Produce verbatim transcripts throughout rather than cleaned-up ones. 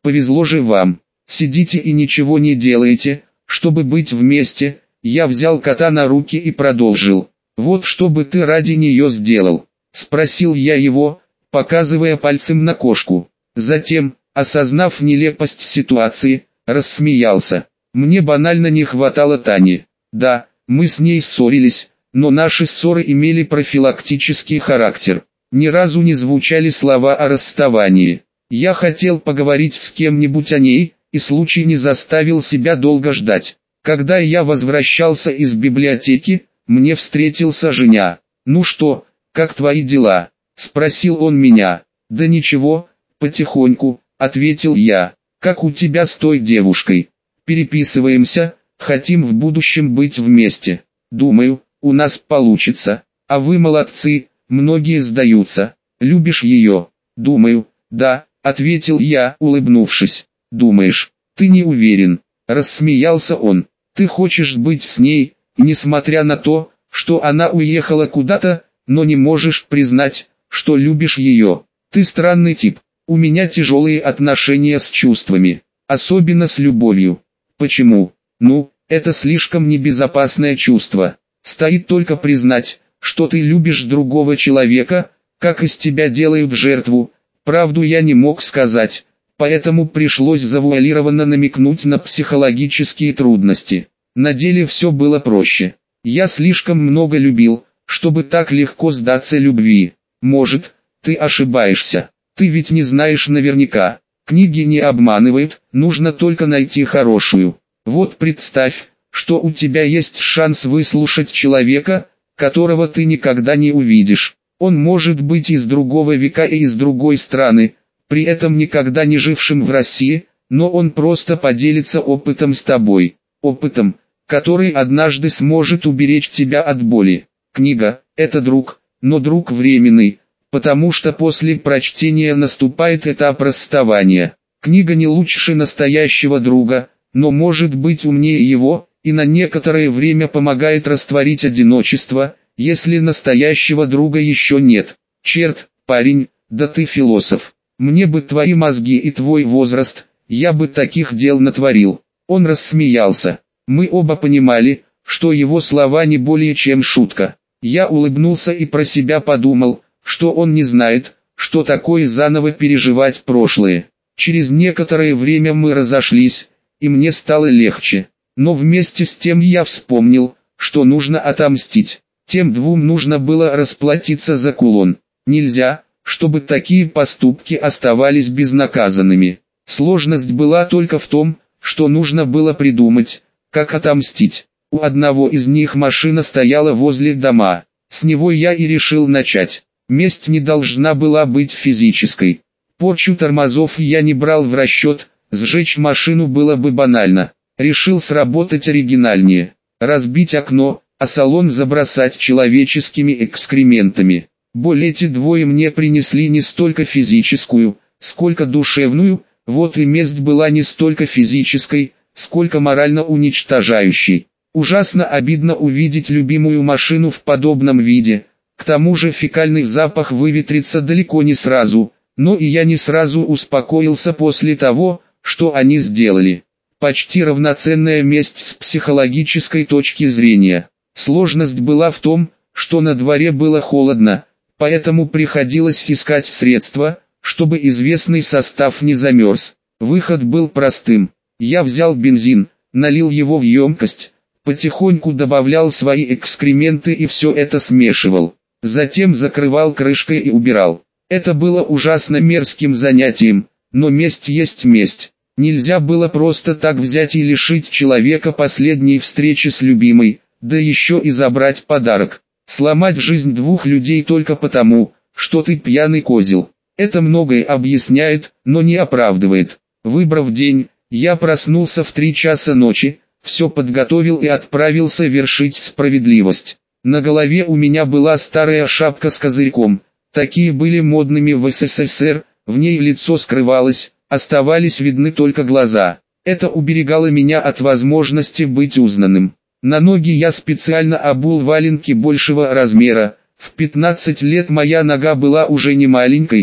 повезло же вам. Сидите и ничего не делаете, чтобы быть вместе. Я взял кота на руки и продолжил. Вот что бы ты ради нее сделал? Спросил я его, показывая пальцем на кошку. Затем, осознав нелепость ситуации, рассмеялся. Мне банально не хватало Тани. Да, мы с ней ссорились, но наши ссоры имели профилактический характер. Ни разу не звучали слова о расставании. Я хотел поговорить с кем-нибудь о ней, и случай не заставил себя долго ждать. Когда я возвращался из библиотеки, мне встретился Женя. «Ну что, как твои дела?» – спросил он меня. «Да ничего, потихоньку», – ответил я. «Как у тебя с той девушкой?» «Переписываемся, хотим в будущем быть вместе. Думаю, у нас получится. А вы молодцы, многие сдаются. Любишь ее?» «Думаю, да», – ответил я, улыбнувшись. «Думаешь, ты не уверен?» – рассмеялся он. «Ты хочешь быть с ней, несмотря на то, что она уехала куда-то, но не можешь признать, что любишь ее. Ты странный тип. У меня тяжелые отношения с чувствами, особенно с любовью». «Почему?» «Ну, это слишком небезопасное чувство. Стоит только признать, что ты любишь другого человека, как из тебя делают жертву». Правду я не мог сказать, поэтому пришлось завуалированно намекнуть на психологические трудности. На деле все было проще. Я слишком много любил, чтобы так легко сдаться любви. Может, ты ошибаешься. Ты ведь не знаешь наверняка. Книги не обманывают, нужно только найти хорошую. Вот представь, что у тебя есть шанс выслушать человека, которого ты никогда не увидишь. Он может быть из другого века и из другой страны, при этом никогда не жившим в России, но он просто поделится опытом с тобой. Опытом, который однажды сможет уберечь тебя от боли. Книга – это друг, но друг временный, потому что после прочтения наступает этап расставания. Книга не лучше настоящего друга, но может быть умнее его, и на некоторое время помогает растворить одиночество, если настоящего друга еще нет. Черт, парень, да ты философ. Мне бы твои мозги и твой возраст, я бы таких дел натворил. Он рассмеялся. Мы оба понимали, что его слова не более чем шутка. Я улыбнулся и про себя подумал, что он не знает, что такое заново переживать прошлое. Через некоторое время мы разошлись, и мне стало легче. Но вместе с тем я вспомнил, что нужно отомстить. Тем двум нужно было расплатиться за кулон. Нельзя, чтобы такие поступки оставались безнаказанными. Сложность была только в том, что нужно было придумать, как отомстить. У одного из них машина стояла возле дома. С него я и решил начать. Месть не должна была быть физической. Порчу тормозов я не брал в расчет, сжечь машину было бы банально. Решил сработать оригинальнее. Разбить окно, а салон забросать человеческими экскрементами. Боль эти двое мне принесли не столько физическую, сколько душевную, вот и месть была не столько физической, сколько морально уничтожающей. Ужасно обидно увидеть любимую машину в подобном виде, к тому же фекальный запах выветрится далеко не сразу, но и я не сразу успокоился после того, что они сделали. Почти равноценная месть с психологической точки зрения. Сложность была в том, что на дворе было холодно, поэтому приходилось искать средства, чтобы известный состав не замерз. Выход был простым. Я взял бензин, налил его в емкость, потихоньку добавлял свои экскременты и все это смешивал. Затем закрывал крышкой и убирал. Это было ужасно мерзким занятием, но месть есть месть. Нельзя было просто так взять и лишить человека последней встречи с любимой, да еще и забрать подарок. Сломать жизнь двух людей только потому, что ты пьяный козел. Это многое объясняет, но не оправдывает. Выбрав день, я проснулся в три часа ночи, все подготовил и отправился вершить справедливость. На голове у меня была старая шапка с козырьком, такие были модными в СССР, в ней лицо скрывалось, оставались видны только глаза. Это уберегало меня от возможности быть узнанным. На ноги я специально обул валенки большего размера, в пятнадцать лет моя нога была уже не маленькой,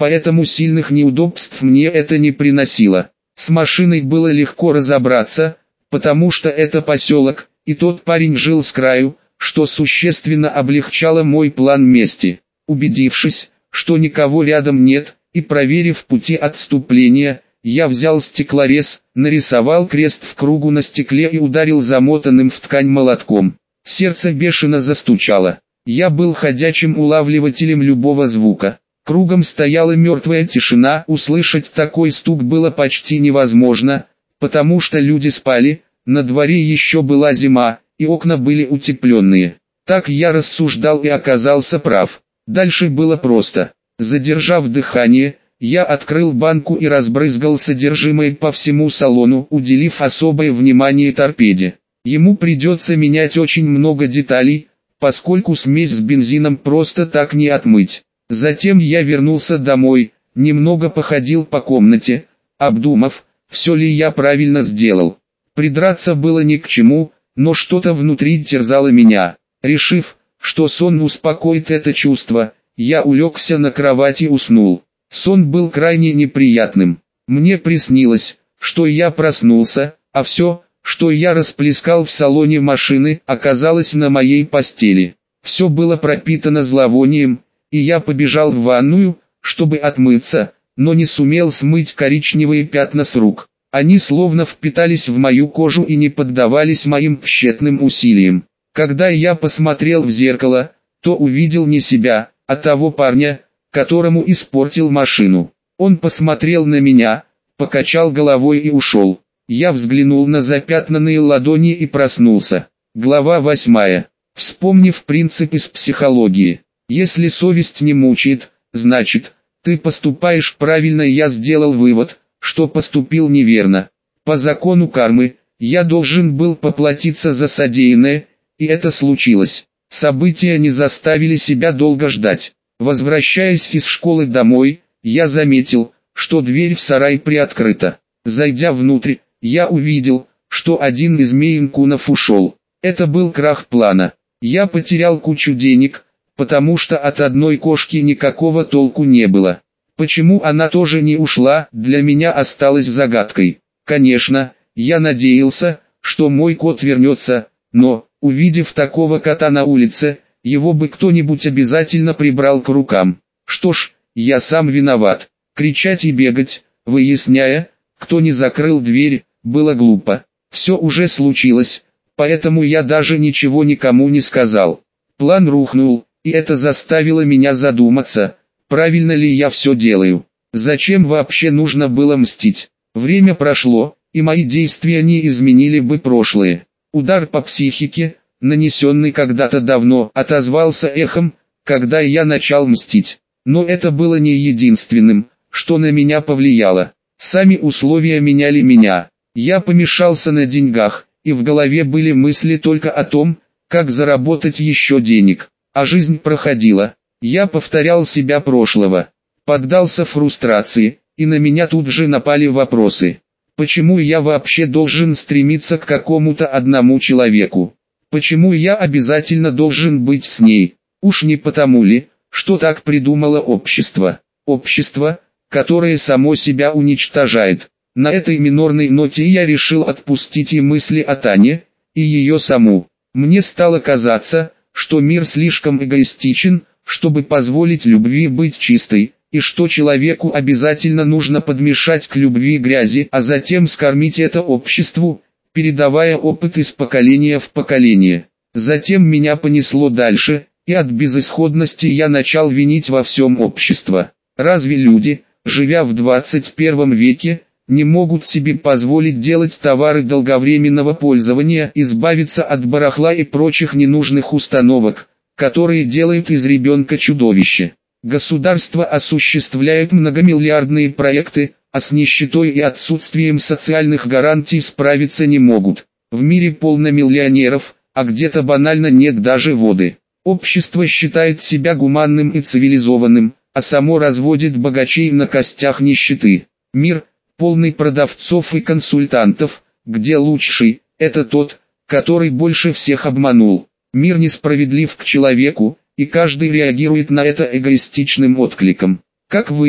поэтому сильных неудобств мне это не приносило. С машиной было легко разобраться, потому что это поселок, и тот парень жил с краю, что существенно облегчало мой план мести. Убедившись, что никого рядом нет, и проверив пути отступления, я взял стеклорез, нарисовал крест в кругу на стекле и ударил замотанным в ткань молотком. Сердце бешено застучало. Я был ходячим улавливателем любого звука. Кругом стояла мертвая тишина, услышать такой стук было почти невозможно, потому что люди спали, на дворе еще была зима, и окна были утепленные. Так я рассуждал и оказался прав. Дальше было просто. Задержав дыхание, я открыл банку и разбрызгал содержимое по всему салону, уделив особое внимание торпеде. Ему придется менять очень много деталей, поскольку смесь с бензином просто так не отмыть. Затем я вернулся домой, немного походил по комнате, обдумав, все ли я правильно сделал. Придраться было ни к чему, но что-то внутри терзало меня. Решив, что сон успокоит это чувство, я улегся на кровать и уснул. Сон был крайне неприятным. Мне приснилось, что я проснулся, а все, что я расплескал в салоне машины, оказалось на моей постели. Все было пропитано зловонием, и я побежал в ванную, чтобы отмыться, но не сумел смыть коричневые пятна с рук. Они словно впитались в мою кожу и не поддавались моим тщетным усилиям. Когда я посмотрел в зеркало, то увидел не себя, а того парня, которому испортил машину. Он посмотрел на меня, покачал головой и ушел. Я взглянул на запятнанные ладони и проснулся. Глава восьмая. Вспомнив принцип из психологии. Если совесть не мучает, значит, ты поступаешь правильно. Я сделал вывод, что поступил неверно. По закону кармы, я должен был поплатиться за содеянное, и это случилось. События не заставили себя долго ждать. Возвращаясь из школы домой, я заметил, что дверь в сарай приоткрыта. Зайдя внутрь, я увидел, что один из мейн-кунов ушел. Это был крах плана. Я потерял кучу денег, потому что от одной кошки никакого толку не было. Почему она тоже не ушла, для меня осталось загадкой. Конечно, я надеялся, что мой кот вернется, но, увидев такого кота на улице, его бы кто-нибудь обязательно прибрал к рукам. Что ж, я сам виноват. Кричать и бегать, выясняя, кто не закрыл дверь, было глупо. Все уже случилось, поэтому я даже ничего никому не сказал. План рухнул, и это заставило меня задуматься, правильно ли я все делаю. Зачем вообще нужно было мстить? Время прошло, и мои действия не изменили бы прошлое. Удар по психике, нанесенный когда-то давно, отозвался эхом, когда я начал мстить. Но это было не единственным, что на меня повлияло. Сами условия меняли меня. Я помешался на деньгах, и в голове были мысли только о том, как заработать еще денег. А жизнь проходила. Я повторял себя прошлого. Поддался фрустрации, и на меня тут же напали вопросы. Почему я вообще должен стремиться к какому-то одному человеку? Почему я обязательно должен быть с ней? Уж не потому ли, что так придумало общество? Общество, которое само себя уничтожает. На этой минорной ноте я решил отпустить и мысли о Тане, и ее саму. Мне стало казаться, что мир слишком эгоистичен, чтобы позволить любви быть чистой, и что человеку обязательно нужно подмешать к любви грязи, а затем скормить это обществу, передавая опыт из поколения в поколение. Затем меня понесло дальше, и от безысходности я начал винить во всем общество. Разве люди, живя в двадцать первом веке, не могут себе позволить делать товары долговременного пользования, избавиться от барахла и прочих ненужных установок, которые делают из ребенка чудовище? Государство осуществляет многомиллиардные проекты, а с нищетой и отсутствием социальных гарантий справиться не могут. В мире полно миллионеров, а где-то банально нет даже воды. Общество считает себя гуманным и цивилизованным, а само разводит богачей на костях нищеты. Мир, полный продавцов и консультантов, где лучший – это тот, который больше всех обманул. Мир несправедлив к человеку, и каждый реагирует на это эгоистичным откликом. Как вы,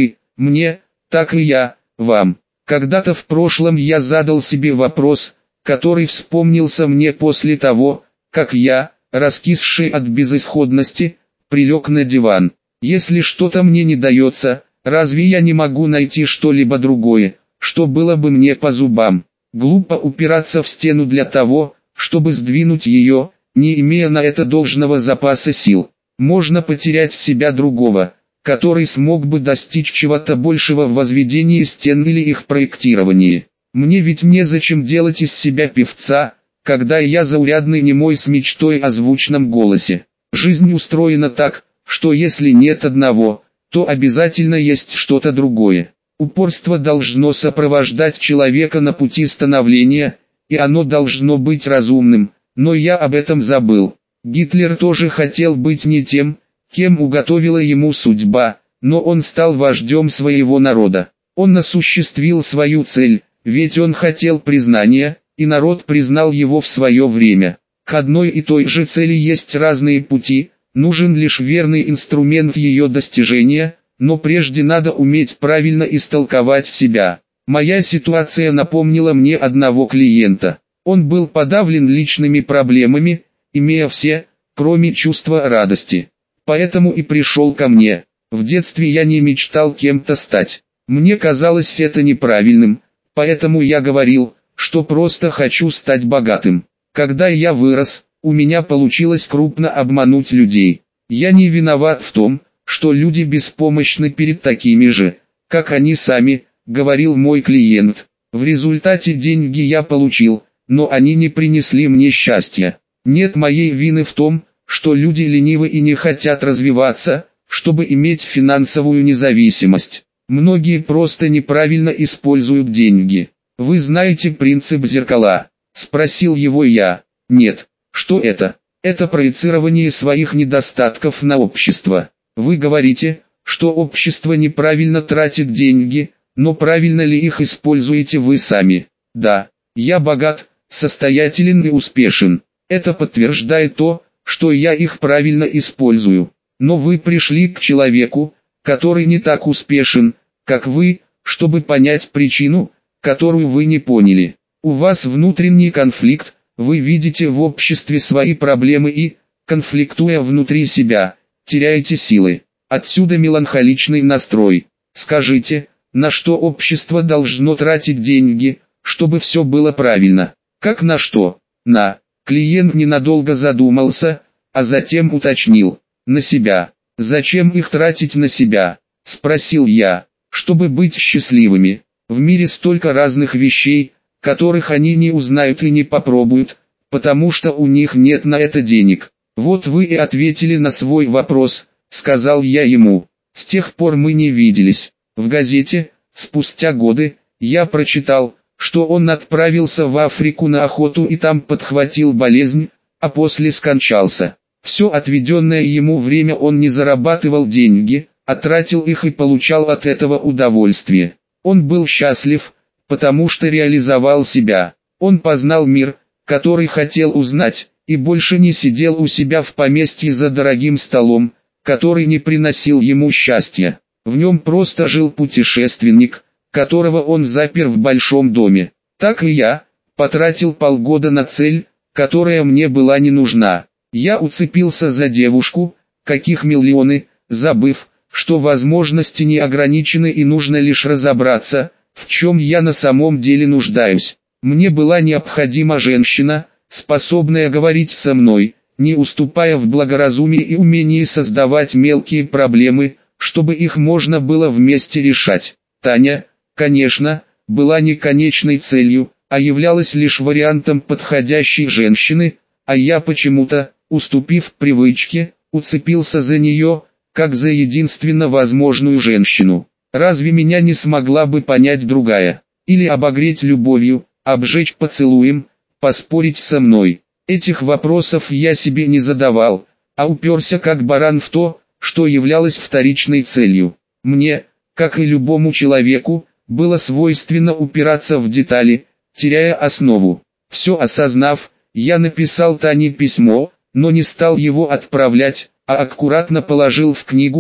Мне, так и я, вам. Когда-то в прошлом я задал себе вопрос, который вспомнился мне после того, как я, раскисший от безысходности, прилег на диван. Если что-то мне не дается, разве я не могу найти что-либо другое, что было бы мне по зубам? Глупо упираться в стену для того, чтобы сдвинуть ее, не имея на это должного запаса сил. Можно потерять в себя другого, который смог бы достичь чего-то большего в возведении стен или их проектировании. Мне ведь незачем делать из себя певца, когда я заурядный немой с мечтой о звучном голосе. Жизнь устроена так, что если нет одного, то обязательно есть что-то другое. Упорство должно сопровождать человека на пути становления, и оно должно быть разумным, но я об этом забыл. Гитлер тоже хотел быть не тем, кем уготовила ему судьба, но он стал вождем своего народа. Он осуществил свою цель, ведь он хотел признания, и народ признал его в свое время. К одной и той же цели есть разные пути, нужен лишь верный инструмент ее достижения, но прежде надо уметь правильно истолковать себя. Моя ситуация напомнила мне одного клиента. Он был подавлен личными проблемами, имея все, кроме чувства радости. Поэтому и пришел ко мне. В детстве я не мечтал кем-то стать. Мне казалось это неправильным, поэтому я говорил, что просто хочу стать богатым. Когда я вырос, у меня получилось крупно обмануть людей. Я не виноват в том, что люди беспомощны перед такими же, как они сами, говорил мой клиент. В результате деньги я получил, но они не принесли мне счастья. Нет моей вины в том, что люди ленивы и не хотят развиваться, чтобы иметь финансовую независимость. Многие просто неправильно используют деньги. Вы знаете принцип зеркала? Спросил его я. Нет. Что это? Это проецирование своих недостатков на общество. Вы говорите, что общество неправильно тратит деньги, но правильно ли их используете вы сами? Да, я богат, состоятелен и успешен. Это подтверждает то, что я их правильно использую. Но вы пришли к человеку, который не так успешен, как вы, чтобы понять причину, которую вы не поняли. У вас внутренний конфликт, вы видите в обществе свои проблемы и, конфликтуя внутри себя, теряете силы. Отсюда меланхоличный настрой. Скажите, на что общество должно тратить деньги, чтобы все было правильно? Как на что? На. Клиент ненадолго задумался, а затем уточнил. На себя. Зачем их тратить на себя? Спросил я. Чтобы быть счастливыми. В мире столько разных вещей, которых они не узнают и не попробуют, потому что у них нет на это денег. Вот вы и ответили на свой вопрос, сказал я ему. С тех пор мы не виделись. В газете, спустя годы, я прочитал, что он отправился в Африку на охоту и там подхватил болезнь, а после скончался. Все отведенное ему время он не зарабатывал деньги, а тратил их и получал от этого удовольствие. Он был счастлив, потому что реализовал себя. Он познал мир, который хотел узнать, и больше не сидел у себя в поместье за дорогим столом, который не приносил ему счастья. В нем просто жил путешественник, которого он запер в большом доме. Так и я, потратил полгода на цель, которая мне была не нужна. Я уцепился за девушку, каких миллионы, забыв, что возможности не ограничены и нужно лишь разобраться, в чем я на самом деле нуждаюсь. Мне была необходима женщина, способная говорить со мной, не уступая в благоразумии и умении создавать мелкие проблемы, чтобы их можно было вместе решать. Таня, конечно, была не конечной целью, а являлась лишь вариантом подходящей женщины, а я почему-то, уступив привычке, уцепился за нее, как за единственно возможную женщину. Разве меня не смогла бы понять другая? Или обогреть любовью, обжечь поцелуем, поспорить со мной? Этих вопросов я себе не задавал, а уперся как баран в то, что являлось вторичной целью. Мне, как и любому человеку, было свойственно упираться в детали, теряя основу. Все осознав, я написал Тане письмо, но не стал его отправлять, а аккуратно положил в книгу,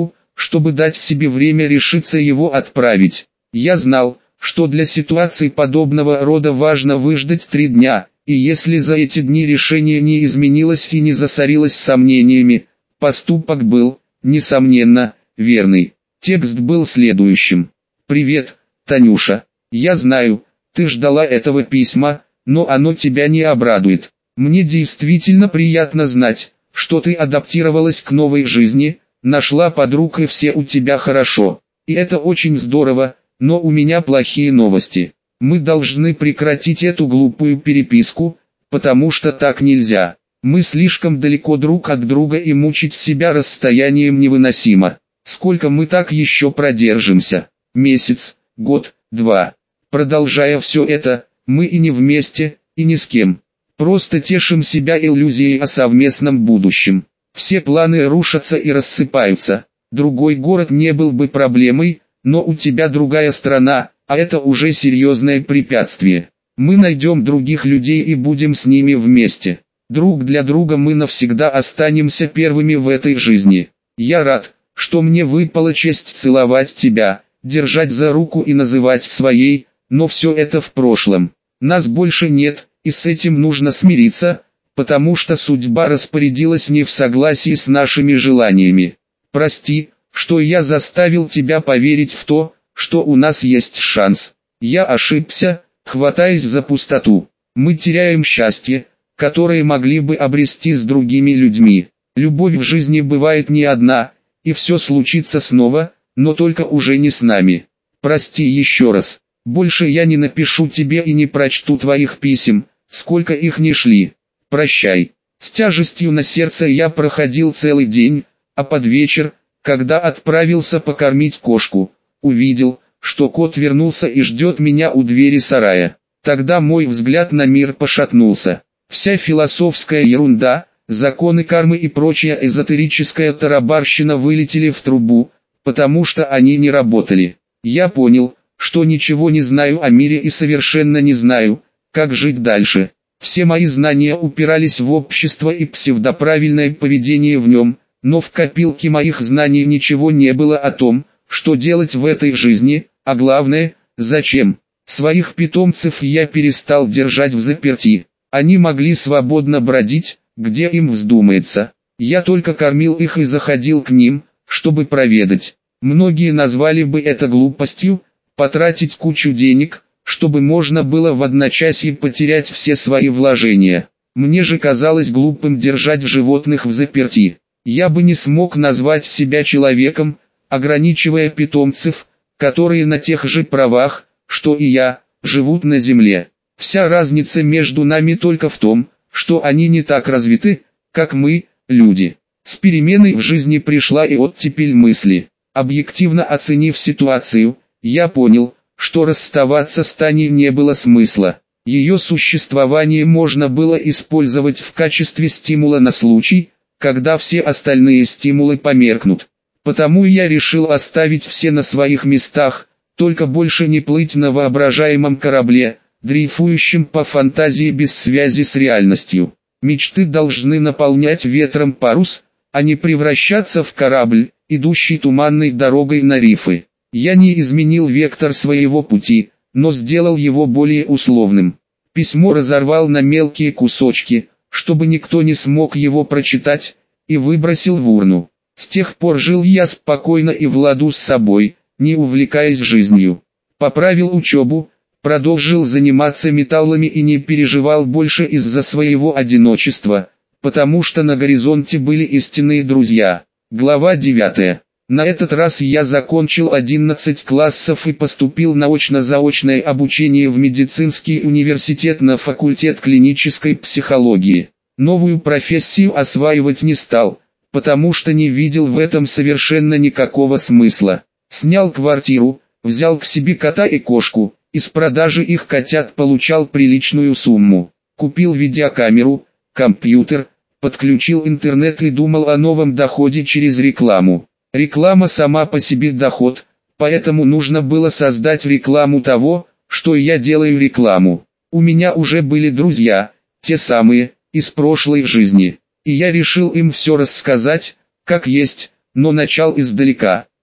чтобы дать себе время решиться его отправить. Я знал, что для ситуации подобного рода важно выждать три дня, и если за эти дни решение не изменилось и не засорилось сомнениями, поступок был, несомненно, верный. Текст был следующим. «Привет, Танюша. Я знаю, ты ждала этого письма, но оно тебя не обрадует. Мне действительно приятно знать, что ты адаптировалась к новой жизни, нашла подруг и все у тебя хорошо. И это очень здорово, но у меня плохие новости. Мы должны прекратить эту глупую переписку, потому что так нельзя. Мы слишком далеко друг от друга и мучить себя расстоянием невыносимо. Сколько мы так еще продержимся? Месяц, год, два. Продолжая все это, мы и не вместе, и ни с кем. Просто тешим себя иллюзией о совместном будущем. Все планы рушатся и рассыпаются. Другой город не был бы проблемой, но у тебя другая страна, а это уже серьезное препятствие. Мы найдем других людей и будем с ними вместе. Друг для друга мы навсегда останемся первыми в этой жизни. Я рад, что мне выпала честь целовать тебя, держать за руку и называть своей, но все это в прошлом. Нас больше нет, и с этим нужно смириться, потому что судьба распорядилась не в согласии с нашими желаниями. Прости, что я заставил тебя поверить в то, что у нас есть шанс. Я ошибся, хватаясь за пустоту. Мы теряем счастье, которое могли бы обрести с другими людьми. Любовь в жизни бывает не одна, и все случится снова, но только уже не с нами. Прости еще раз. Больше я не напишу тебе и не прочту твоих писем, сколько их ни шли. Прощай. С тяжестью на сердце я проходил целый день, а под вечер, когда отправился покормить кошку, увидел, что кот вернулся и ждет меня у двери сарая. Тогда мой взгляд на мир пошатнулся. Вся философская ерунда, законы кармы и прочая эзотерическая тарабарщина вылетели в трубу, потому что они не работали. Я понял, что ничего не знаю о мире и совершенно не знаю, как жить дальше. Все мои знания упирались в общество и псевдоправильное поведение в нем, но в копилке моих знаний ничего не было о том, что делать в этой жизни, а главное, зачем. Своих питомцев я перестал держать взаперти. Они могли свободно бродить, где им вздумается. Я только кормил их и заходил к ним, чтобы проведать. Многие назвали бы это глупостью, потратить кучу денег, чтобы можно было в одночасье потерять все свои вложения. Мне же казалось глупым держать животных взаперти. Я бы не смог назвать себя человеком, ограничивая питомцев, которые на тех же правах, что и я, живут на земле. Вся разница между нами только в том, что они не так развиты, как мы, люди. С переменой в жизни пришла и оттепель мысли. Объективно оценив ситуацию, я понял, что расставаться с Таней не было смысла. Ее существование можно было использовать в качестве стимула на случай, когда все остальные стимулы померкнут. Потому я решил оставить все на своих местах, только больше не плыть на воображаемом корабле, дрейфующем по фантазии без связи с реальностью. Мечты должны наполнять ветром парус, а не превращаться в корабль, идущий туманной дорогой на рифы. Я не изменил вектор своего пути, но сделал его более условным. Письмо разорвал на мелкие кусочки, чтобы никто не смог его прочитать, и выбросил в урну. С тех пор жил я спокойно и в ладу с собой, не увлекаясь жизнью. Поправил учебу, продолжил заниматься металлами и не переживал больше из-за своего одиночества, потому что на горизонте были истинные друзья. Глава девятая. На этот раз я закончил одиннадцать классов и поступил на очно-заочное обучение в медицинский университет на факультет клинической психологии. Новую профессию осваивать не стал, потому что не видел в этом совершенно никакого смысла. Снял квартиру, взял к себе кота и кошку, из продажи их котят получал приличную сумму. Купил видеокамеру, компьютер, подключил интернет и думал о новом доходе через рекламу. Реклама сама по себе доход, поэтому нужно было создать рекламу того, что я делаю рекламу. У меня уже были друзья, те самые, из прошлой жизни, и я решил им все рассказать, как есть, но начал издалека.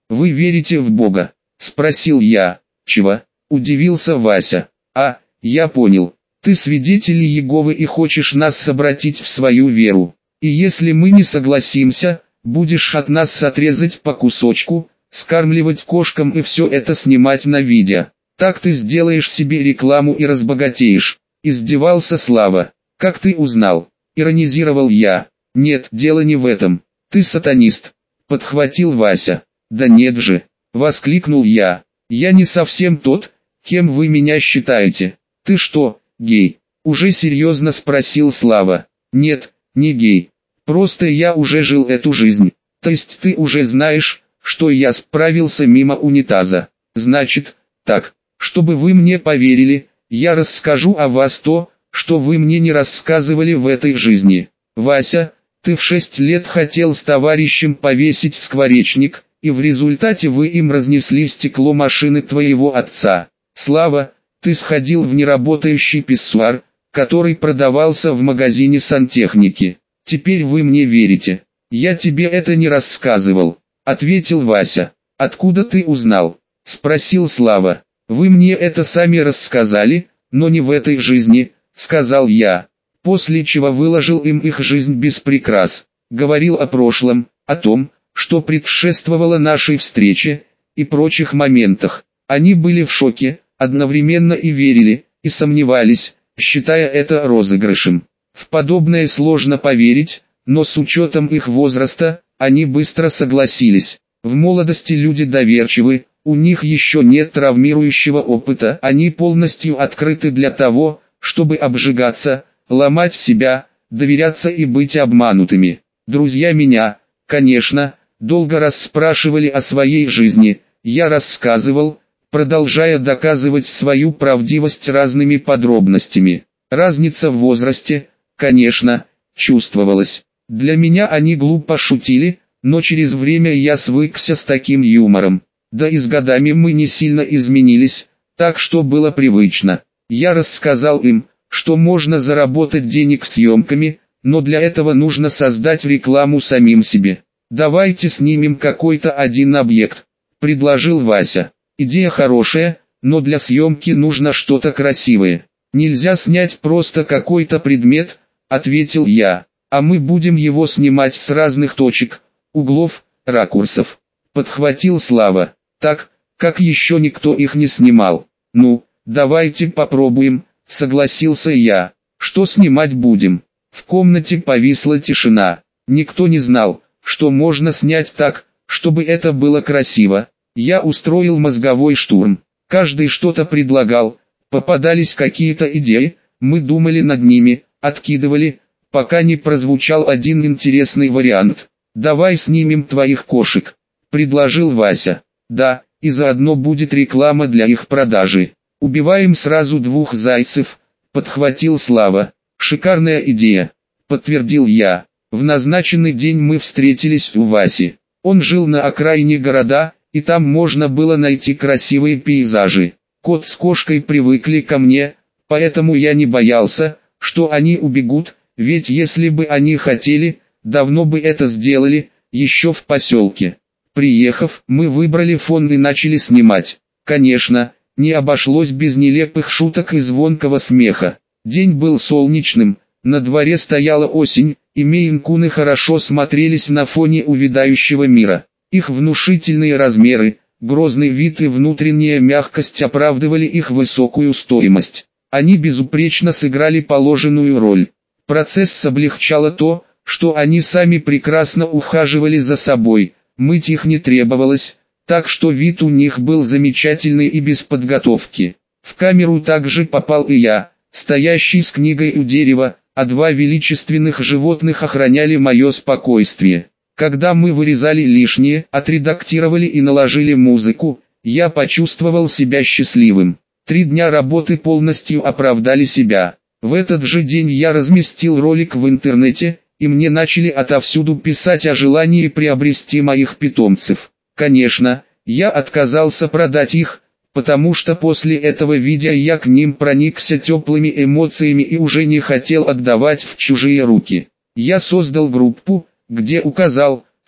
Вы верите в Бога? Спросил я. Чего? Удивился Вася. А, я понял. Ты свидетель Иеговы и хочешь нас обратить в свою веру. И если мы не согласимся, будешь от нас отрезать по кусочку, скармливать кошкам и все это снимать на видео. Так ты сделаешь себе рекламу и разбогатеешь. Издевался Слава. Как ты узнал? Иронизировал я. Нет, дело не в этом. Ты сатанист. Подхватил Вася. Да нет же. Воскликнул я. Я не совсем тот, кем вы меня считаете. Ты что, гей? Уже серьезно спросил Слава. Нет, не гей. Просто я уже жил эту жизнь. То есть ты уже знаешь, что я справился мимо унитаза. Значит, так, чтобы вы мне поверили, я расскажу о вас то, что вы мне не рассказывали в этой жизни. Вася, ты в шесть лет хотел с товарищем повесить скворечник, и в результате вы им разнесли стекло машины твоего отца. Слава, ты сходил в неработающий писсуар, который продавался в магазине сантехники. Теперь вы мне верите. Я тебе это не рассказывал, ответил Вася. Откуда ты узнал? Спросил Слава. Вы мне это сами рассказали, но не в этой жизни, сказал я. После чего выложил им их жизнь без прикрас. Говорил о прошлом, о том, что предшествовало нашей встрече, и прочих моментах. Они были в шоке, одновременно и верили, и сомневались, считая это розыгрышем. В подобное сложно поверить, но с учетом их возраста, они быстро согласились. В молодости люди доверчивы, у них еще нет травмирующего опыта, они полностью открыты для того, чтобы обжигаться, ломать себя, доверяться и быть обманутыми. Друзья меня, конечно, долго расспрашивали о своей жизни, я рассказывал, продолжая доказывать свою правдивость разными подробностями. Разница в возрасте, конечно, чувствовалась. Для меня они глупо шутили, но через время я свыкся с таким юмором. Да и с годами мы не сильно изменились, так что было привычно. Я рассказал им, что можно заработать денег съемками, но для этого нужно создать рекламу самим себе. «Давайте снимем какой-то один объект», — предложил Вася. «Идея хорошая, но для съемки нужно что-то красивое. Нельзя снять просто какой-то предмет», — ответил я. «А мы будем его снимать с разных точек, углов, ракурсов», — подхватил Слава. «Так, как еще никто их не снимал». «Ну, давайте попробуем», — согласился я. «Что снимать будем?» В комнате повисла тишина. Никто не знал, что можно снять так, чтобы это было красиво. Я устроил мозговой штурм. Каждый что-то предлагал, попадались какие-то идеи, мы думали над ними, откидывали, пока не прозвучал один интересный вариант. «Давай снимем твоих кошек», — предложил Вася. «Да, и заодно будет реклама для их продажи. Убиваем сразу двух зайцев», — подхватил Слава. «Шикарная идея», — подтвердил я. В назначенный день мы встретились у Васи. Он жил на окраине города, и там можно было найти красивые пейзажи. Кот с кошкой привыкли ко мне, поэтому я не боялся, что они убегут, ведь если бы они хотели, давно бы это сделали, еще в поселке. Приехав, мы выбрали фон и начали снимать. Конечно, не обошлось без нелепых шуток и звонкого смеха. День был солнечным, на дворе стояла осень, и мейн-куны хорошо смотрелись на фоне увядающего мира. Их внушительные размеры, грозный вид и внутренняя мягкость оправдывали их высокую стоимость. Они безупречно сыграли положенную роль. Процесс облегчало то, что они сами прекрасно ухаживали за собой, мыть их не требовалось, так что вид у них был замечательный и без подготовки. В камеру также попал и я, стоящий с книгой у дерева, а два величественных животных охраняли мое спокойствие. Когда мы вырезали лишнее, отредактировали и наложили музыку, я почувствовал себя счастливым. Три дня работы полностью оправдали себя. В этот же день я разместил ролик в интернете, и мне начали отовсюду писать о желании приобрести моих питомцев. Конечно, я отказался продать их, потому что после этого видео я к ним проникся теплыми эмоциями и уже не хотел отдавать в чужие руки. Я создал группу, где указал,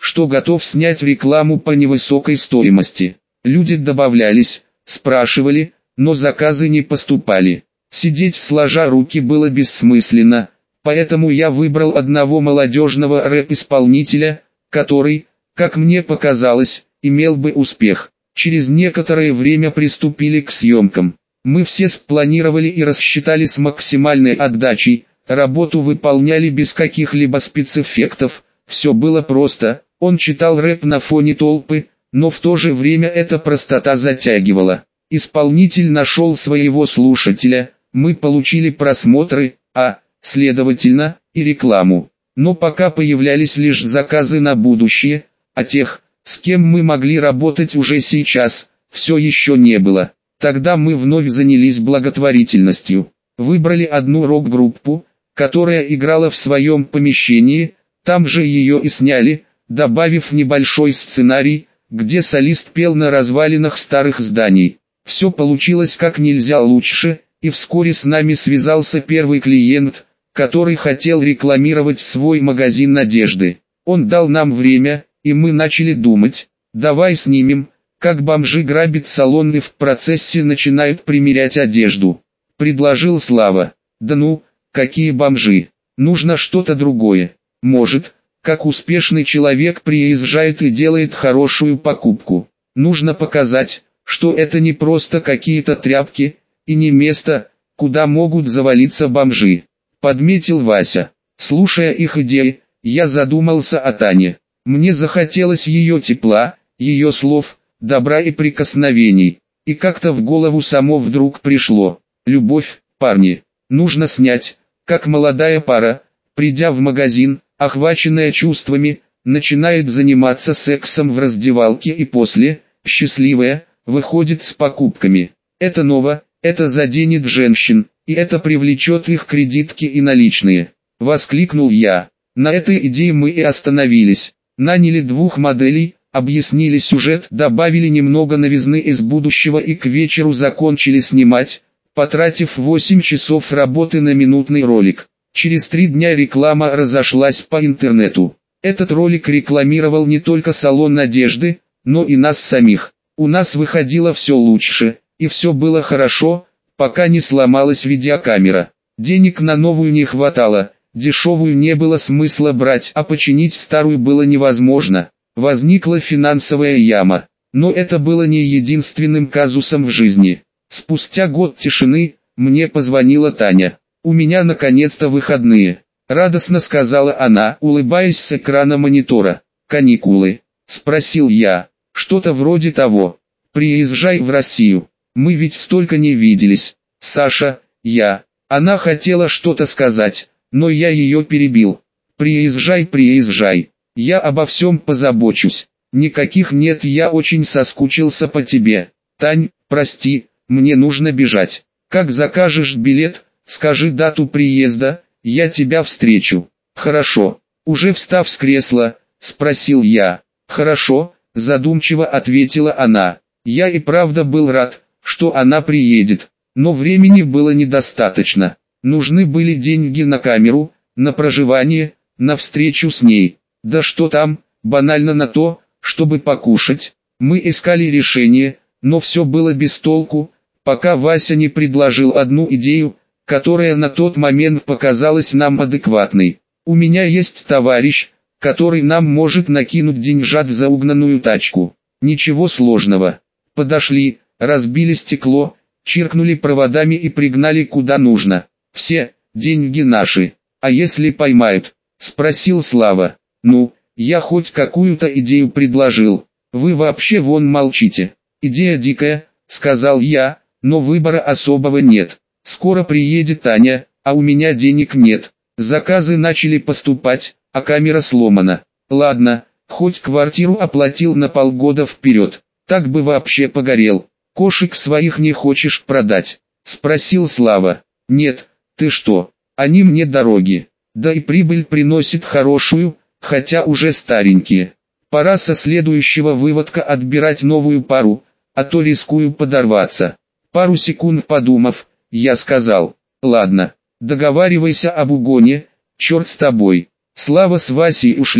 что готов снять рекламу по невысокой стоимости. Люди добавлялись, спрашивали, но заказы не поступали. Сидеть сложа руки было бессмысленно, поэтому я выбрал одного молодежного рэп-исполнителя, который, как мне показалось, имел бы успех. Через некоторое время приступили к съемкам. Мы все спланировали и рассчитали с максимальной отдачей, работу выполняли без каких-либо спецэффектов, все было просто. Он читал рэп на фоне толпы, но в то же время эта простота затягивала. Исполнитель нашел своего слушателя, мы получили просмотры, а, следовательно, и рекламу. Но пока появлялись лишь заказы на будущее, а тех, с кем мы могли работать уже сейчас, все еще не было. Тогда мы вновь занялись благотворительностью. Выбрали одну рок-группу, которая играла в своем помещении, там же ее и сняли, добавив небольшой сценарий, где солист пел на развалинах старых зданий. Все получилось как нельзя лучше, и вскоре с нами связался первый клиент, который хотел рекламировать свой магазин одежды. Он дал нам время, и мы начали думать, давай снимем, как бомжи грабят салон и в процессе начинают примерять одежду. Предложил Слава. Да ну, какие бомжи, нужно что-то другое. Может, как успешный человек приезжает и делает хорошую покупку. Нужно показать, что это не просто какие-то тряпки, и не место, куда могут завалиться бомжи. Подметил Вася. Слушая их идеи, я задумался о Тане. Мне захотелось ее тепла, ее слов, добра и прикосновений. И как-то в голову само вдруг пришло. Любовь, парни, нужно снять, как молодая пара, придя в магазин, охваченная чувствами, начинает заниматься сексом в раздевалке и после, счастливая, выходит с покупками. Это ново, это заденет женщин, и это привлечет их кредитки и наличные. Воскликнул я. На этой идее мы и остановились. Наняли двух моделей, объяснили сюжет, добавили немного новизны из будущего и к вечеру закончили снимать, потратив восемь часов работы на минутный ролик. Через три дня реклама разошлась по интернету. Этот ролик рекламировал не только салон одежды, но и нас самих. У нас выходило все лучше, и все было хорошо, пока не сломалась видеокамера. Денег на новую не хватало, дешевую не было смысла брать, а починить старую было невозможно. Возникла финансовая яма. Но это было не единственным казусом в жизни. Спустя год тишины, мне позвонила Таня. «У меня наконец-то выходные», — радостно сказала она, улыбаясь с экрана монитора. «Каникулы?» — спросил я. «Что-то вроде того. Приезжай в Россию. Мы ведь столько не виделись. Саша, я...» Она хотела что-то сказать, но я ее перебил. «Приезжай, приезжай. Я обо всем позабочусь. Никаких нет, я очень соскучился по тебе. Тань, прости, мне нужно бежать. Как закажешь билет, скажи дату приезда, я тебя встречу». «Хорошо». Уже встав с кресла, спросил я. «Хорошо», задумчиво ответила она. Я и правда был рад, что она приедет, но времени было недостаточно. Нужны были деньги на камеру, на проживание, на встречу с ней. Да что там, банально на то, чтобы покушать. Мы искали решение, но все было без толку, пока Вася не предложил одну идею, которая на тот момент показалась нам адекватной. «У меня есть товарищ, который нам может накинуть деньжат за угнанную тачку. Ничего сложного. Подошли, разбили стекло, чиркнули проводами и пригнали куда нужно. Все, деньги наши. А если поймают?» — спросил Слава. «Ну, я хоть какую-то идею предложил. Вы вообще вон молчите». «Идея дикая», — сказал я, — «но выбора особого нет. Скоро приедет Таня, а у меня денег нет. Заказы начали поступать, а камера сломана. Ладно, хоть квартиру оплатил на полгода вперед. Так бы вообще погорел. Кошек своих не хочешь продать?» — спросил Слава. «Нет, ты что, они мне дороги. Да и прибыль приносит хорошую, хотя уже старенькие. Пора со следующего выводка отбирать новую пару, а то рискую подорваться». Пару секунд подумав, я сказал: «Ладно, договаривайся об угоне, черт с тобой». Слава с Васей ушли,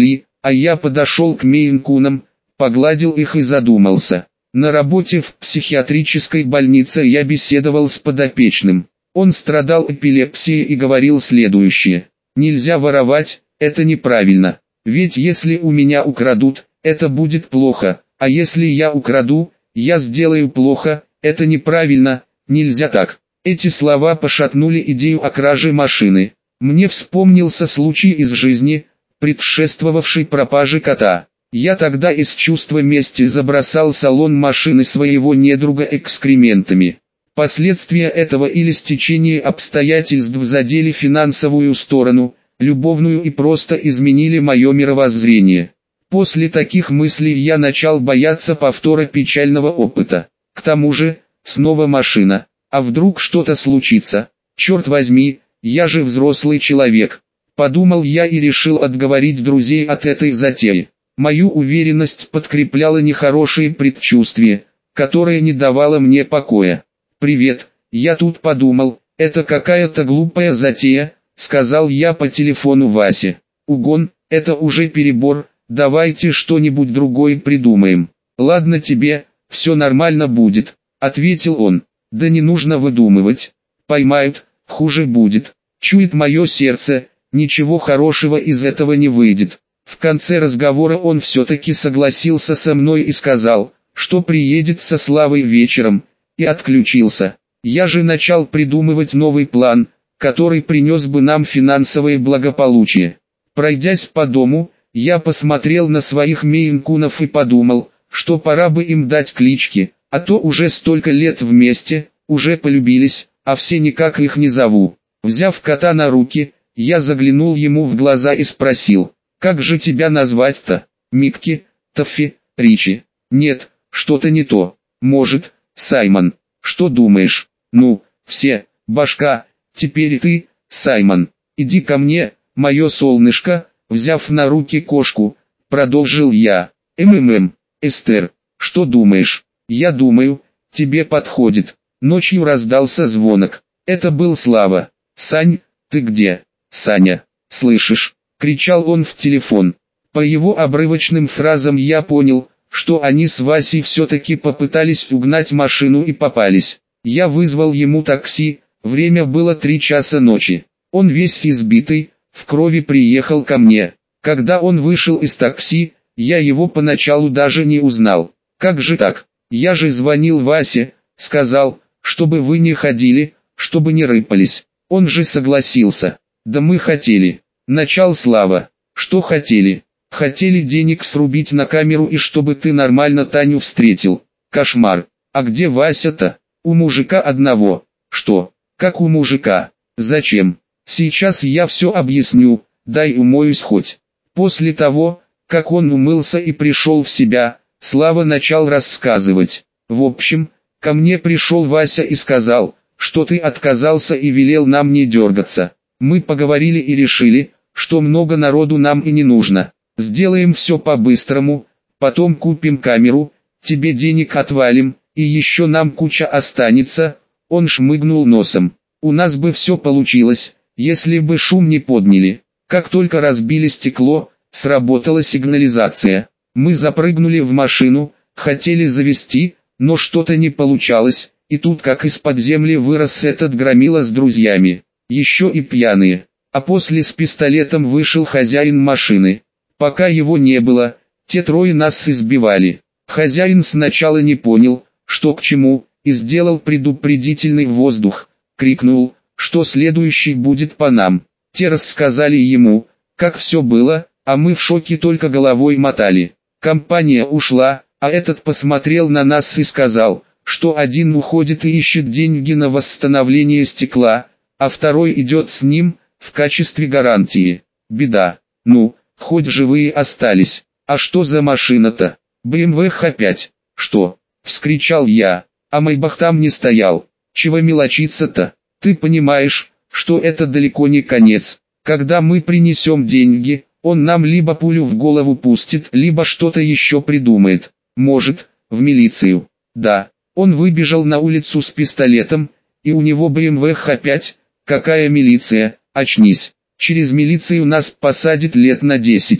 А я подошел к Мейн-кунам, погладил их и задумался. На работе в психиатрической больнице я беседовал с подопечным. Он страдал эпилепсией и говорил следующее: нельзя воровать, это неправильно. Ведь если у меня украдут, это будет плохо, а если я украду, я сделаю плохо, это неправильно, нельзя так. Эти слова пошатнули идею о краже машины. Мне вспомнился случай из жизни, предшествовавший пропаже кота. Я тогда из чувства мести забросал салон машины своего недруга экскрементами. Последствия этого или стечение обстоятельств задели финансовую сторону, любовную и просто изменили мое мировоззрение. После таких мыслей я начал бояться повтора печального опыта. К тому же, снова машина. А вдруг что-то случится? Черт возьми, я же взрослый человек. Подумал я и решил отговорить друзей от этой затеи. Мою уверенность подкрепляло нехорошее предчувствие, которое не давало мне покоя. «Привет, я тут подумал, это какая-то глупая затея», — сказал я по телефону Васе. «Угон, это уже перебор, давайте что-нибудь другое придумаем». «Ладно тебе, все нормально будет», — ответил он. «Да не нужно выдумывать. Поймают, хуже будет. Чует мое сердце, ничего хорошего из этого не выйдет». В конце разговора он все-таки согласился со мной и сказал, что приедет со Славой вечером, и отключился. Я же начал придумывать новый план, который принес бы нам финансовое благополучие. Пройдясь по дому, я посмотрел на своих мейн-кунов и подумал, что пора бы им дать клички, а то уже столько лет вместе, уже полюбились, а все никак их не зову. Взяв кота на руки, я заглянул ему в глаза и спросил: «Как же тебя назвать-то? Микки, Таффи, Ричи?» «Нет, что-то не то. Может, Саймон. Что думаешь?» «Ну, все, башка, теперь ты, Саймон. Иди ко мне, мое солнышко», взяв на руки кошку, продолжил я. «МММ, Эстер, что думаешь?» «Я думаю, тебе подходит». Ночью раздался звонок. Это был Слава. «Сань, ты где?» «Саня, слышишь?» Кричал он в телефон. По его обрывочным фразам я понял, что они с Васей все-таки попытались угнать машину и попались. Я вызвал ему такси, время было три часа ночи. Он весь избитый, в крови приехал ко мне. Когда он вышел из такси, я его поначалу даже не узнал. «Как же так? Я же звонил Васе, сказал, чтобы вы не ходили, чтобы не рыпались. Он же согласился». «Да мы хотели». Начал Слава. «Что хотели?» «Хотели денег срубить на камеру и чтобы ты нормально Таню встретил». «Кошмар. А где Вася-то?» «У мужика одного». «Что? Как у мужика? Зачем?» «Сейчас я все объясню, дай умоюсь хоть». После того, как он умылся и пришел в себя, Слава начал рассказывать. «В общем, ко мне пришел Вася и сказал, что ты отказался и велел нам не дергаться. Мы поговорили и решили, что много народу нам и не нужно. Сделаем все по-быстрому, потом купим камеру, тебе денег отвалим, и еще нам куча останется». Он шмыгнул носом. «У нас бы все получилось, если бы шум не подняли. Как только разбили стекло, сработала сигнализация. Мы запрыгнули в машину, хотели завести, но что-то не получалось, и тут как из-под земли вырос этот громила с друзьями. Еще и пьяные. А после с пистолетом вышел хозяин машины. Пока его не было, те трое нас избивали. Хозяин сначала не понял, что к чему, и сделал предупредительный воздух. Крикнул, что следующий будет по нам. Те рассказали ему, как все было, а мы в шоке только головой мотали. Компания ушла, а этот посмотрел на нас и сказал, что один уходит и ищет деньги на восстановление стекла, а второй идет с ним, в качестве гарантии. Беда. Ну, хоть живые остались. А что за машина-то? бэ эм вэ ха пять. Что? Вскричал я. А Майбах там не стоял. Чего мелочиться-то? Ты понимаешь, что это далеко не конец. Когда мы принесем деньги, он нам либо пулю в голову пустит, либо что-то еще придумает. Может, в милицию. Да, он выбежал на улицу с пистолетом, и у него бэ эм вэ ха пять. Какая милиция, очнись. Через милицию нас посадят лет на десять.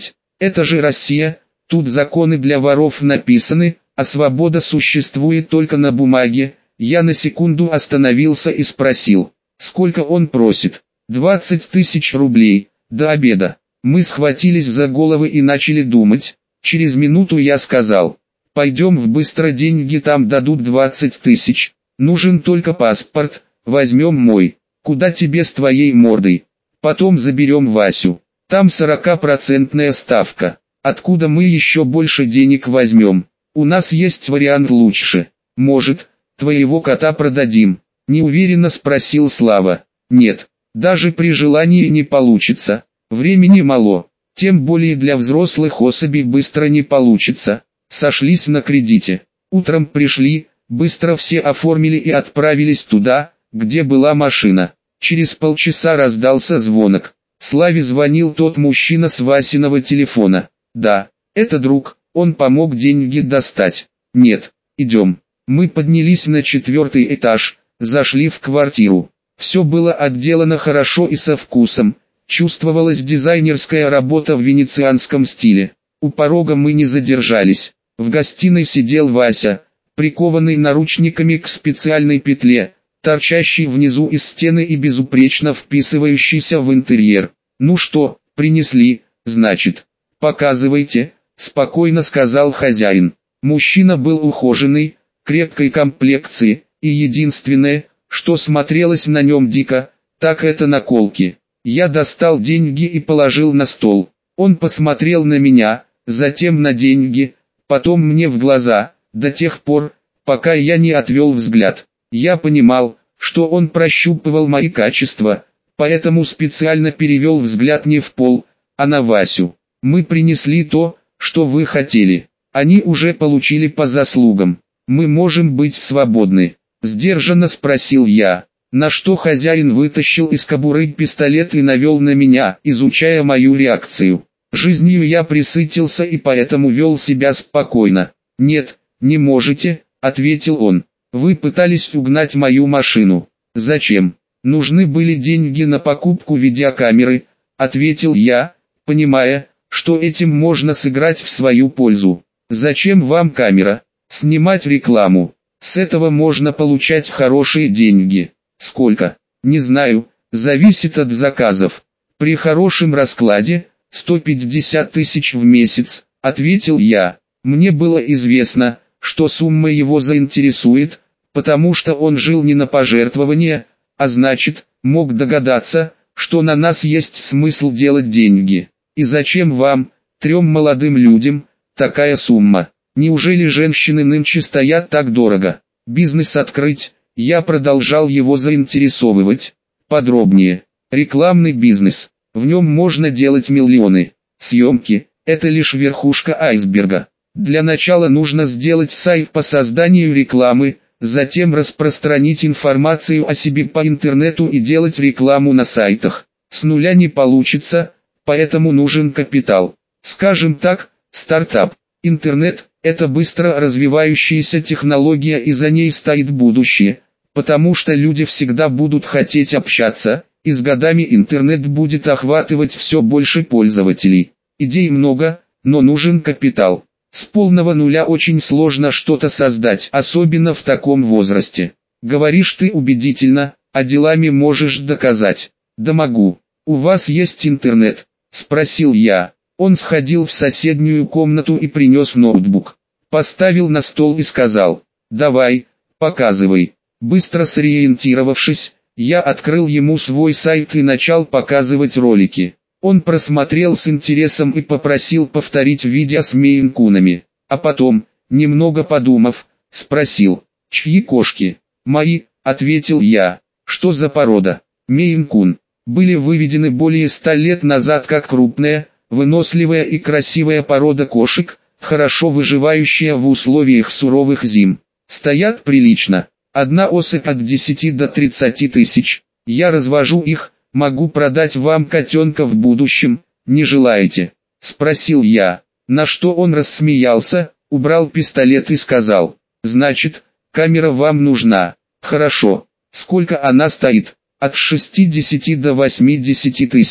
Это же Россия, тут законы для воров написаны, а свобода существует только на бумаге. Я на секунду остановился и спросил, сколько он просит? двадцать тысяч рублей, до обеда. Мы схватились за головы и начали думать. Через минуту я сказал, пойдем в быстро, деньги там дадут двадцать тысяч. Нужен только паспорт, возьмем мой. Куда тебе с твоей мордой? Потом заберем Васю. Там сорокапроцентная ставка. Откуда мы еще больше денег возьмем? У нас есть вариант лучше. Может, твоего кота продадим? Неуверенно спросил Слава. Нет, даже при желании не получится. Времени мало. Тем более для взрослых особей быстро не получится. Сошлись на кредите. Утром пришли, быстро все оформили и отправились туда, где была машина. Через полчаса раздался звонок. Славе звонил тот мужчина с Васиного телефона. Да, это друг, он помог деньги достать. Нет, идем. Мы поднялись на четвертый этаж, зашли в квартиру. Все было отделано хорошо и со вкусом. Чувствовалась дизайнерская работа в венецианском стиле. У порога мы не задержались. В гостиной сидел Вася, прикованный наручниками к специальной петле, торчащий внизу из стены и безупречно вписывающийся в интерьер. «Ну что, принесли, значит? Показывайте», — спокойно сказал хозяин. Мужчина был ухоженный, крепкой комплекции, и единственное, что смотрелось на нем дико, так это наколки. Я достал деньги и положил на стол. Он посмотрел на меня, затем на деньги, потом мне в глаза, до тех пор, пока я не отвел взгляд. Я понимал, что он прощупывал мои качества, поэтому специально перевел взгляд не в пол, а на Васю. «Мы принесли то, что вы хотели. Они уже получили по заслугам. Мы можем быть свободны», — сдержанно спросил я. На что хозяин вытащил из кобуры пистолет и навел на меня, изучая мою реакцию. Жизнью я пресытился и поэтому вел себя спокойно. «Нет, не можете», — ответил он. «Вы пытались угнать мою машину». «Зачем? Нужны были деньги на покупку видеокамеры», — ответил я, понимая, что этим можно сыграть в свою пользу. «Зачем вам камера? Снимать рекламу. С этого можно получать хорошие деньги». «Сколько? Не знаю, зависит от заказов. При хорошем раскладе, сто пятьдесят тысяч в месяц», — ответил я. Мне было известно, что сумма его заинтересует, потому что он жил не на пожертвования, а значит, мог догадаться, что на нас есть смысл делать деньги. «И зачем вам, трем молодым людям, такая сумма? Неужели женщины нынче стоят так дорого? Бизнес открыть?» Я продолжал его заинтересовывать. «Подробнее. Рекламный бизнес. В нем можно делать миллионы. Съемки – это лишь верхушка айсберга. Для начала нужно сделать сайт по созданию рекламы, затем распространить информацию о себе по интернету и делать рекламу на сайтах. С нуля не получится, поэтому нужен капитал. Скажем так, стартап. Интернет – это быстро развивающаяся технология, и за ней стоит будущее, потому что люди всегда будут хотеть общаться, и с годами интернет будет охватывать все больше пользователей. Идей много, но нужен капитал. С полного нуля очень сложно что-то создать, особенно в таком возрасте. Говоришь ты убедительно, а делами можешь доказать. Да могу. У вас есть интернет? Спросил я. Он сходил в соседнюю комнату и принес ноутбук. Поставил на стол и сказал: «Давай, показывай». Быстро сориентировавшись, я открыл ему свой сайт и начал показывать ролики. Он просмотрел с интересом и попросил повторить видео с мейн-кунами. А потом, немного подумав, спросил: «Чьи кошки?» «Мои», — ответил я. «Что за порода?» «Мейн-кун. Были выведены более ста лет назад как крупная, выносливая и красивая порода кошек, хорошо выживающая в условиях суровых зим. Стоят прилично. Одна особь от десяти до тридцати тысяч. Я развожу их, могу продать вам котенка в будущем, не желаете?» — спросил я. На что он рассмеялся, убрал пистолет и сказал: «Значит, камера вам нужна. Хорошо. Сколько она стоит?» «От шестидесяти до восьмидесяти тысяч».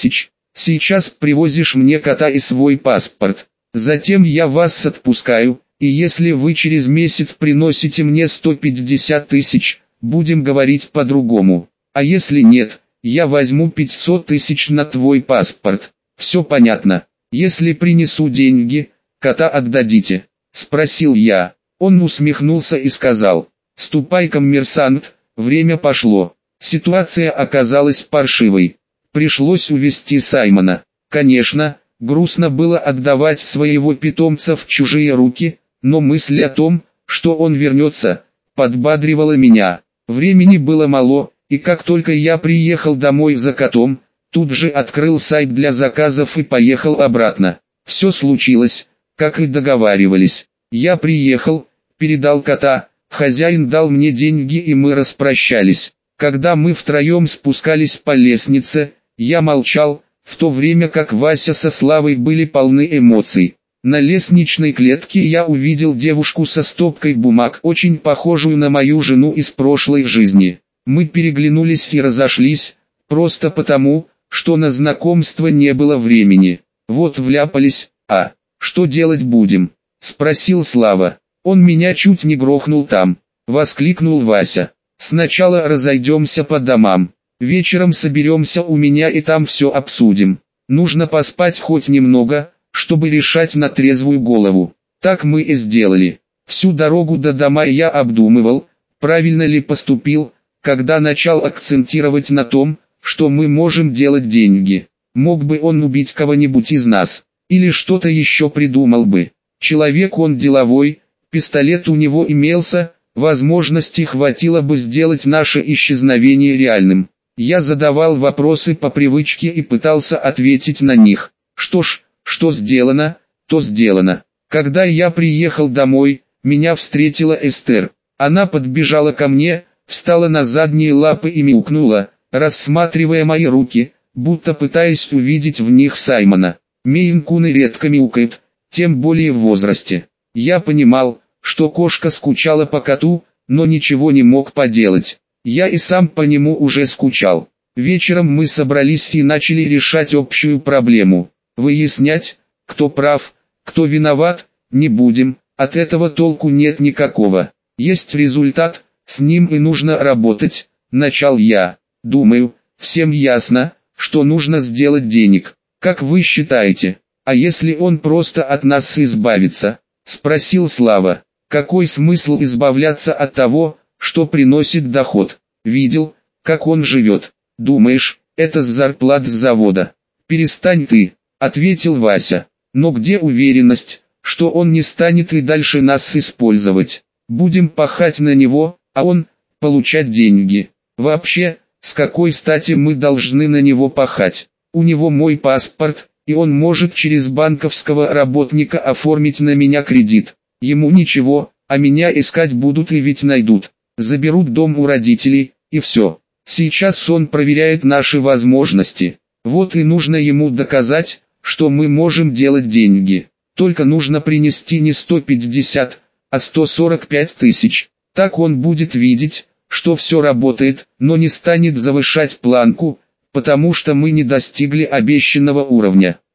Сейчас привозишь мне кота и свой паспорт. Затем я вас отпускаю, и если вы через месяц приносите мне сто пятьдесят тысяч, будем говорить по-другому. А если нет, я возьму пятьсот тысяч на твой паспорт. Все понятно. Если принесу деньги, кота отдадите? Спросил я. Он усмехнулся и сказал: ступай, коммерсант, время пошло. Ситуация оказалась паршивой. Пришлось увезти Саймона. Конечно, грустно было отдавать своего питомца в чужие руки, но мысль о том, что он вернется, подбадривала меня. Времени было мало, и как только я приехал домой за котом, тут же открыл сайт для заказов и поехал обратно. Все случилось, как и договаривались. Я приехал, передал кота, хозяин дал мне деньги и мы распрощались. Когда мы втроем спускались по лестнице, я молчал, в то время как Вася со Славой были полны эмоций. На лестничной клетке я увидел девушку со стопкой бумаг, очень похожую на мою жену из прошлой жизни. Мы переглянулись и разошлись, просто потому, что на знакомство не было времени. Вот вляпались, а что делать будем? Спросил Слава. Он меня чуть не грохнул там. Воскликнул Вася. Сначала разойдемся по домам. Вечером соберемся у меня и там все обсудим. Нужно поспать хоть немного, чтобы решать на трезвую голову. Так мы и сделали. Всю дорогу до дома я обдумывал, правильно ли поступил, когда начал акцентировать на том, что мы можем делать деньги. Мог бы он убить кого-нибудь из нас, или что-то еще придумал бы. Человек он деловой, пистолет у него имелся, возможности хватило бы сделать наше исчезновение реальным. Я задавал вопросы по привычке и пытался ответить на них. Что ж, что сделано, то сделано. Когда я приехал домой, меня встретила Эстер. Она подбежала ко мне, встала на задние лапы и мяукнула, рассматривая мои руки, будто пытаясь увидеть в них Саймона. Мейн-куны редко мяукают, тем более в возрасте. Я понимал, что кошка скучала по коту, но ничего не мог поделать. Я и сам по нему уже скучал. Вечером мы собрались и начали решать общую проблему. Выяснять, кто прав, кто виноват, не будем, от этого толку нет никакого. Есть результат, с ним и нужно работать, начал я. Думаю, всем ясно, что нужно сделать денег. Как вы считаете, а если он просто от нас избавится? Спросил Слава. Какой смысл избавляться от того, что приносит доход? Видел, как он живет. Думаешь, это с зарплат с завода? Перестань ты, ответил Вася. Но где уверенность, что он не станет и дальше нас использовать? Будем пахать на него, а он получать деньги. Вообще, с какой стати мы должны на него пахать? У него мой паспорт, и он может через банковского работника оформить на меня кредит. Ему ничего, а меня искать будут и ведь найдут. Заберут дом у родителей, и все. Сейчас он проверяет наши возможности. Вот и нужно ему доказать, что мы можем делать деньги. Только нужно принести не сто пятьдесят, а сто сорок пять тысяч. Так он будет видеть, что все работает, но не станет завышать планку, потому что мы не достигли обещанного уровня.